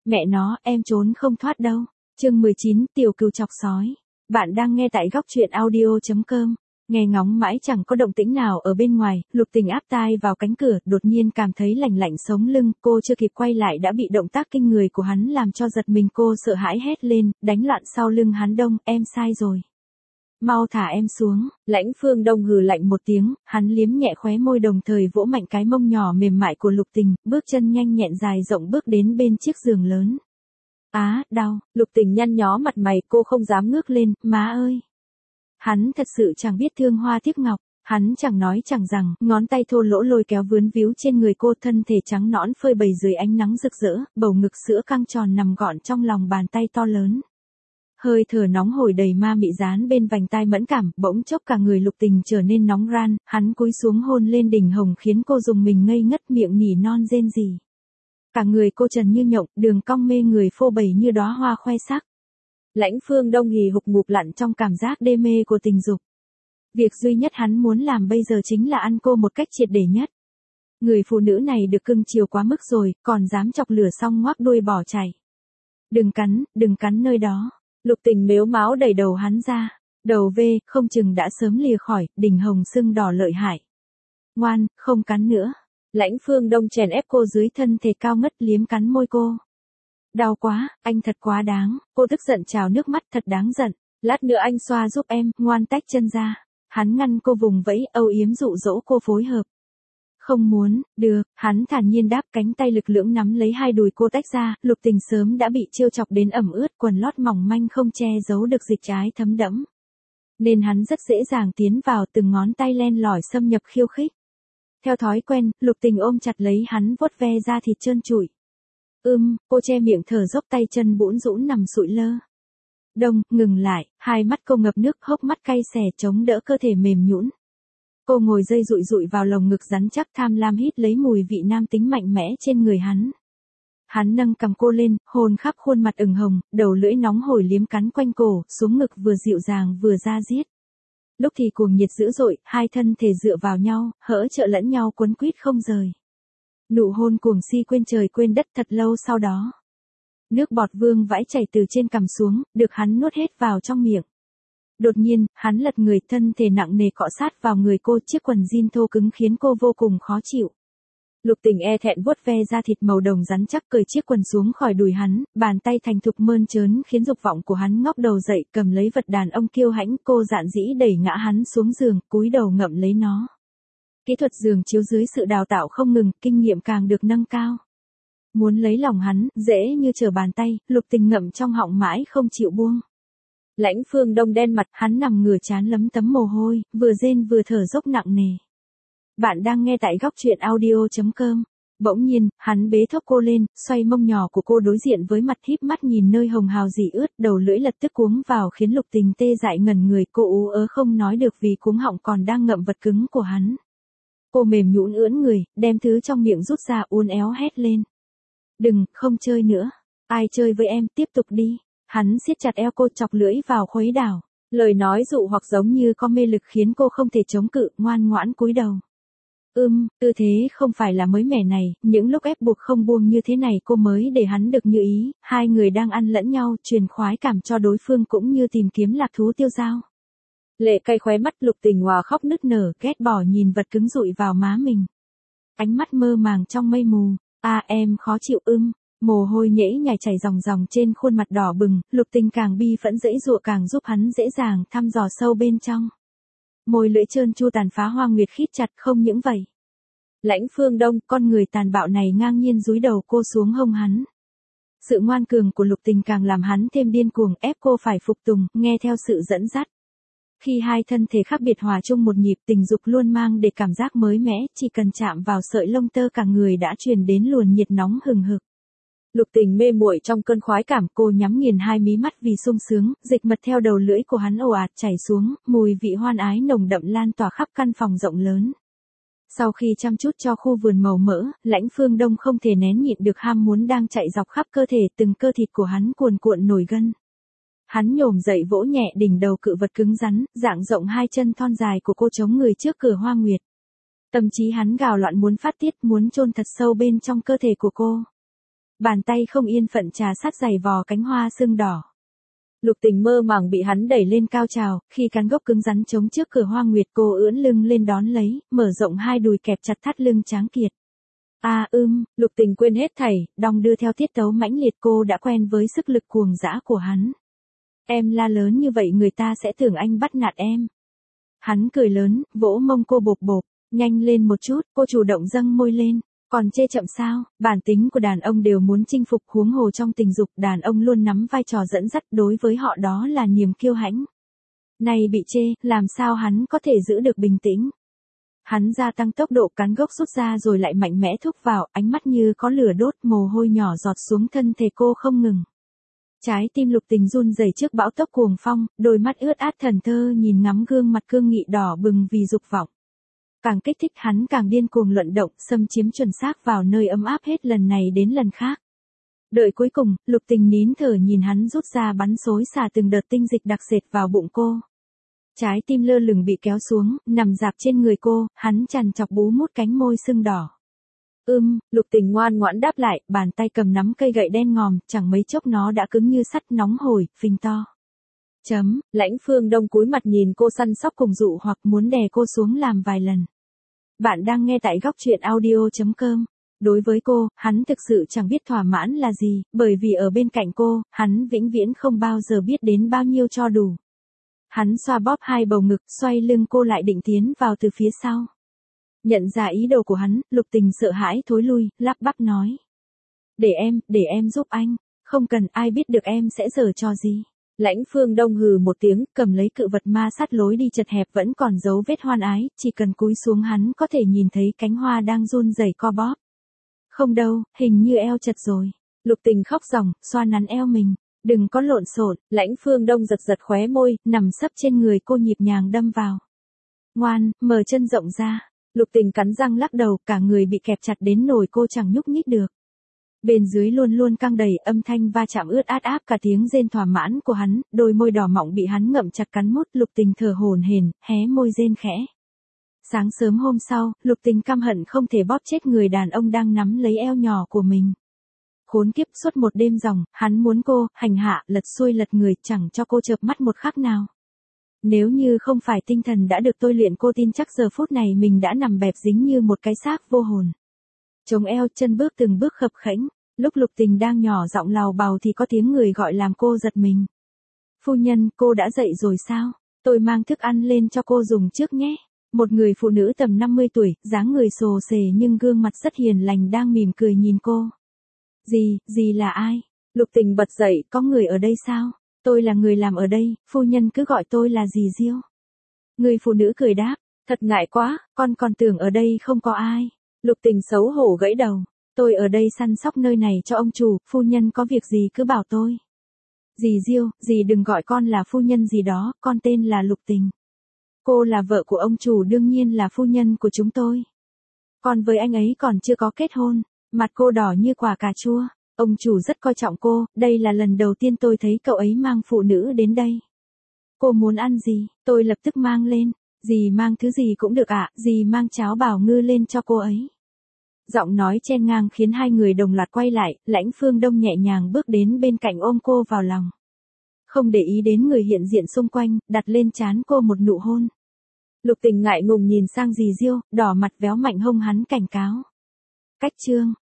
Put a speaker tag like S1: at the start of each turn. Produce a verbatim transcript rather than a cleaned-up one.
S1: Mẹ nó, em trốn không thoát đâu. Chương mười chín, tiểu cừu chọc sói. Bạn đang nghe tại góc truyện audio chấm com. Nghe ngóng mãi chẳng có động tĩnh nào ở bên ngoài, Lục Tình áp tai vào cánh cửa, đột nhiên cảm thấy lạnh lạnh sống lưng, cô chưa kịp quay lại đã bị động tác kinh người của hắn làm cho giật mình, cô sợ hãi hét lên, đánh loạn sau lưng hắn. Đông, em sai rồi. Mau thả em xuống. Lãnh Phương Đông hừ lạnh một tiếng, hắn liếm nhẹ khóe môi đồng thời vỗ mạnh cái mông nhỏ mềm mại của Lục Tình, bước chân nhanh nhẹn dài rộng bước đến bên chiếc giường lớn. Á, đau. Lục Tình nhăn nhó mặt mày, cô không dám ngước lên, má ơi. Hắn thật sự chẳng biết thương hoa tiếc ngọc, hắn chẳng nói chẳng rằng, ngón tay thô lỗ lôi kéo vướn víu trên người cô, thân thể trắng nõn phơi bày dưới ánh nắng rực rỡ, bầu ngực sữa căng tròn nằm gọn trong lòng bàn tay to lớn. Hơi thở nóng hổi đầy ma mị dán bên vành tai mẫn cảm, bỗng chốc cả người Lục Tình trở nên nóng ran, hắn cúi xuống hôn lên đỉnh hồng khiến cô dùng mình ngây ngất, miệng nỉ non rên rỉ. Cả người cô trần như nhộng, đường cong mê người phô bày như đóa hoa khoe sắc. Lãnh Phương Đông hì hục ngụp lặn trong cảm giác đê mê của tình dục. Việc duy nhất hắn muốn làm bây giờ chính là ăn cô một cách triệt để nhất. Người phụ nữ này được cưng chiều quá mức rồi, còn dám chọc lửa xong ngoác đuôi bỏ chạy. Đừng cắn, đừng cắn nơi đó. Lục Tình mếu máo đẩy đầu hắn ra. Đầu vê, không chừng đã sớm lìa khỏi, đỉnh hồng sưng đỏ lợi hại. Ngoan, không cắn nữa. Lãnh Phương Đông chèn ép cô dưới thân thể cao ngất liếm cắn môi cô. Đau quá, anh thật quá đáng, cô tức giận trào nước mắt, thật đáng giận. Lát nữa anh xoa giúp em, ngoan tách chân ra. Hắn ngăn cô vùng vẫy, âu yếm dụ dỗ cô phối hợp. Không muốn, được, hắn thản nhiên đáp, cánh tay lực lưỡng nắm lấy hai đùi cô tách ra. Lục Tình sớm đã bị trêu chọc đến ẩm ướt, quần lót mỏng manh không che giấu được dịch trái thấm đẫm. Nên hắn rất dễ dàng tiến vào, từng ngón tay len lỏi xâm nhập khiêu khích. Theo thói quen, Lục Tình ôm chặt lấy hắn vuốt ve da thịt trơn trụi. Ưm, cô che miệng thở dốc, tay chân bũn rũn nằm sụi lơ. Đông, ngừng lại, hai mắt cô ngập nước, hốc mắt cay xè chống đỡ cơ thể mềm nhũn. Cô ngồi dây dụi dụi vào lồng ngực rắn chắc, tham lam hít lấy mùi vị nam tính mạnh mẽ trên người hắn. Hắn nâng cằm cô lên, hôn khắp khuôn mặt ửng hồng, đầu lưỡi nóng hổi liếm cắn quanh cổ, xuống ngực vừa dịu dàng vừa da diết. Lúc thì cuồng nhiệt dữ dội, hai thân thể dựa vào nhau, hỗ trợ lẫn nhau quấn quýt không rời. Nụ hôn cuồng si quên trời quên đất. Thật lâu sau đó, nước bọt vương vãi chảy từ trên cằm xuống, được hắn nuốt hết vào trong miệng. Đột nhiên, hắn lật người, thân thể nặng nề cọ sát vào người cô, chiếc quần jean thô cứng khiến cô vô cùng khó chịu. Lục Tình e thẹn vuốt ve da thịt màu đồng rắn chắc, cởi chiếc quần xuống khỏi đùi hắn, bàn tay thành thục mơn trớn khiến dục vọng của hắn ngóc đầu dậy, cầm lấy vật đàn ông kiêu hãnh, cô dạn dĩ đẩy ngã hắn xuống giường, cúi đầu ngậm lấy nó. Kỹ thuật giường chiếu dưới sự đào tạo không ngừng, kinh nghiệm càng được nâng cao. Muốn lấy lòng hắn, dễ như trở bàn tay, Lục Tình ngậm trong họng mãi không chịu buông. Lãnh Phương Đông đen mặt, hắn nằm ngửa trán lấm tấm mồ hôi, vừa rên vừa thở dốc nặng nề. Bạn đang nghe tại góc truyện audio chấm com. Bỗng nhiên, hắn bế thốc cô lên, xoay mông nhỏ của cô đối diện với mặt, híp mắt nhìn nơi hồng hào dỉ ướt, đầu lưỡi lật tức cuống vào khiến Lục Tình tê dại ngẩn người, cô ú ớ không nói được vì cuống họng còn đang ngậm vật cứng của hắn. Cô mềm nhũn ưỡn người, đem thứ trong miệng rút ra, uốn éo hét lên. Đừng, không chơi nữa. Ai chơi với em, tiếp tục đi. Hắn siết chặt eo cô, chọc lưỡi vào khuấy đảo. Lời nói dụ hoặc giống như có mê lực khiến cô không thể chống cự, ngoan ngoãn cúi đầu. Ưm, tư thế không phải là mới mẻ này, những lúc ép buộc không buông như thế này cô mới để hắn được như ý, hai người đang ăn lẫn nhau, truyền khoái cảm cho đối phương cũng như tìm kiếm lạc thú tiêu dao. Lệ cay khóe mắt, Lục Tình hòa khóc nức nở, ghét bỏ nhìn vật cứng dụi vào má mình. Ánh mắt mơ màng trong mây mù. À em khó chịu ưm. Mồ hôi nhễ nhảy chảy ròng ròng trên khuôn mặt đỏ bừng, Lục Tình càng bi phẫn dễ dụa càng giúp hắn dễ dàng thăm dò sâu bên trong. Môi lưỡi trơn tru tàn phá hoa nguyệt khít chặt, không những vậy. Lãnh Phương Đông, con người tàn bạo này ngang nhiên dúi đầu cô xuống hông hắn. Sự ngoan cường của Lục Tình càng làm hắn thêm điên cuồng, ép cô phải phục tùng, nghe theo sự dẫn dắt. Khi hai thân thể khác biệt hòa chung một nhịp, tình dục luôn mang để cảm giác mới mẻ, chỉ cần chạm vào sợi lông tơ cả người đã truyền đến luồn nhiệt nóng hừng hực. Lục Tình mê muội trong cơn khoái cảm, cô nhắm nghiền hai mí mắt vì sung sướng, dịch mật theo đầu lưỡi của hắn ồ ạt chảy xuống, mùi vị hoan ái nồng đậm lan tỏa khắp căn phòng rộng lớn. Sau khi chăm chút cho khu vườn màu mỡ, Lãnh Phương Đông không thể nén nhịn được ham muốn đang chạy dọc khắp cơ thể, từng cơ thịt của hắn cuồn cuộn nổi gân. Hắn nhổm dậy vỗ nhẹ đỉnh đầu cự vật cứng rắn, dạng rộng hai chân thon dài của cô chống người trước cửa hoa nguyệt. Tâm trí hắn gào loạn muốn phát tiết, muốn chôn thật sâu bên trong cơ thể của cô. Bàn tay không yên phận trà sát giày vò cánh hoa sưng đỏ. Lục Tình mơ màng bị hắn đẩy lên cao trào, khi cán gốc cứng rắn chống trước cửa Hoa Nguyệt cô ưỡn lưng lên đón lấy, mở rộng hai đùi kẹp chặt thắt lưng tráng kiệt. A à, ưm, Lục Tình quên hết thảy, đong đưa theo tiết tấu mãnh liệt, cô đã quen với sức lực cuồng dã của hắn. Em la lớn như vậy người ta sẽ tưởng anh bắt nạt em. Hắn cười lớn, vỗ mông cô bộp bộp, nhanh lên một chút, cô chủ động dâng môi lên. Còn chê chậm sao, bản tính của đàn ông đều muốn chinh phục, huống hồ trong tình dục đàn ông luôn nắm vai trò dẫn dắt, đối với họ đó là niềm kiêu hãnh. Này bị chê, làm sao hắn có thể giữ được bình tĩnh. Hắn gia tăng tốc độ, cán gốc rút ra rồi lại mạnh mẽ thúc vào, ánh mắt như có lửa đốt, mồ hôi nhỏ giọt xuống thân thể cô không ngừng. Trái tim Lục Tình run rẩy trước bão tốc cuồng phong, đôi mắt ướt át thần thơ nhìn ngắm gương mặt cương nghị đỏ bừng vì dục vọng. Càng kích thích hắn càng điên cuồng luận động, xâm chiếm chuẩn xác vào nơi ấm áp hết lần này đến lần khác. Đợi cuối cùng, Lục Tình nín thở nhìn hắn rút ra bắn xối xả từng đợt tinh dịch đặc sệt vào bụng cô. Trái tim lơ lửng bị kéo xuống, nằm dạp trên người cô, hắn chằn chọc bú mút cánh môi sưng đỏ. Ưm, Lục Tình ngoan ngoãn đáp lại, bàn tay cầm nắm cây gậy đen ngòm, chẳng mấy chốc nó đã cứng như sắt, nóng hổi, phình to. Chấm, Lãnh Phương Đông cúi mặt nhìn cô săn sóc cùng dụ hoặc muốn đè cô xuống làm vài lần. Bạn đang nghe tại góc truyện audio chấm com. Đối với cô, hắn thực sự chẳng biết thỏa mãn là gì, bởi vì ở bên cạnh cô, hắn vĩnh viễn không bao giờ biết đến bao nhiêu cho đủ. Hắn xoa bóp hai bầu ngực, xoay lưng cô lại định tiến vào từ phía sau. Nhận ra ý đồ của hắn, Lục Tình sợ hãi thối lui, lắp bắp nói. Để em, để em giúp anh, không cần ai biết được em sẽ giở trò gì. Lãnh Phương Đông hừ một tiếng, cầm lấy cự vật ma sát lối đi chật hẹp vẫn còn dấu vết hoan ái, chỉ cần cúi xuống hắn có thể nhìn thấy cánh hoa đang run rẩy co bóp. Không đâu, hình như eo chật rồi. Lục Tình khóc ròng, xoa nắn eo mình. Đừng có lộn xộn. Lãnh Phương Đông giật giật khóe môi, nằm sấp trên người cô nhịp nhàng đâm vào. Ngoan, mở chân rộng ra. Lục Tình cắn răng lắc đầu, cả người bị kẹp chặt đến nỗi cô chẳng nhúc nhích được. Bên dưới luôn luôn căng đầy, âm thanh va chạm ướt át áp cả tiếng rên thỏa mãn của hắn, đôi môi đỏ mọng bị hắn ngậm chặt cắn mút, Lục Tình thở hổn hển, hé môi rên khẽ. Sáng sớm hôm sau, Lục Tình căm hận không thể bóp chết người đàn ông đang nắm lấy eo nhỏ của mình. Khốn kiếp, suốt một đêm ròng, hắn muốn cô, hành hạ, lật xuôi lật người, chẳng cho cô chợp mắt một khắc nào. Nếu như không phải tinh thần đã được tôi luyện, cô tin chắc giờ phút này mình đã nằm bẹp dính như một cái xác vô hồn. Chống eo, chân bước từng bước khập khẽnh, lúc Lục Tình đang nhỏ giọng lào bào thì có tiếng người gọi làm cô giật mình. Phu nhân, cô đã dậy rồi sao? Tôi mang thức ăn lên cho cô dùng trước nhé. Một người phụ nữ tầm năm mươi tuổi, dáng người xồ xề nhưng gương mặt rất hiền lành đang mỉm cười nhìn cô. Gì, gì là ai? Lục Tình bật dậy, có người ở đây sao? Tôi là người làm ở đây, phu nhân cứ gọi tôi là dì Diêu. Người phụ nữ cười đáp, thật ngại quá, con còn tưởng ở đây không có ai. Lục Tình xấu hổ gãy đầu, tôi ở đây săn sóc nơi này cho ông chủ, phu nhân có việc gì cứ bảo tôi. Dì Diêu, dì đừng gọi con là phu nhân gì đó, con tên là Lục Tình. Cô là vợ của ông chủ, đương nhiên là phu nhân của chúng tôi. Còn với anh ấy còn chưa có kết hôn. Mặt cô đỏ như quả cà chua, ông chủ rất coi trọng cô, đây là lần đầu tiên tôi thấy cậu ấy mang phụ nữ đến đây. Cô muốn ăn gì, tôi lập tức mang lên, dì mang thứ gì cũng được ạ, à, dì mang cháo bảo ngư lên cho cô ấy. Giọng nói chen ngang khiến hai người đồng loạt quay lại, Lãnh Phương Đông nhẹ nhàng bước đến bên cạnh ôm cô vào lòng. Không để ý đến người hiện diện xung quanh, đặt lên trán cô một nụ hôn. Lục Tình ngại ngùng nhìn sang dì Diêu, đỏ mặt véo mạnh hông hắn cảnh cáo. Cách chương.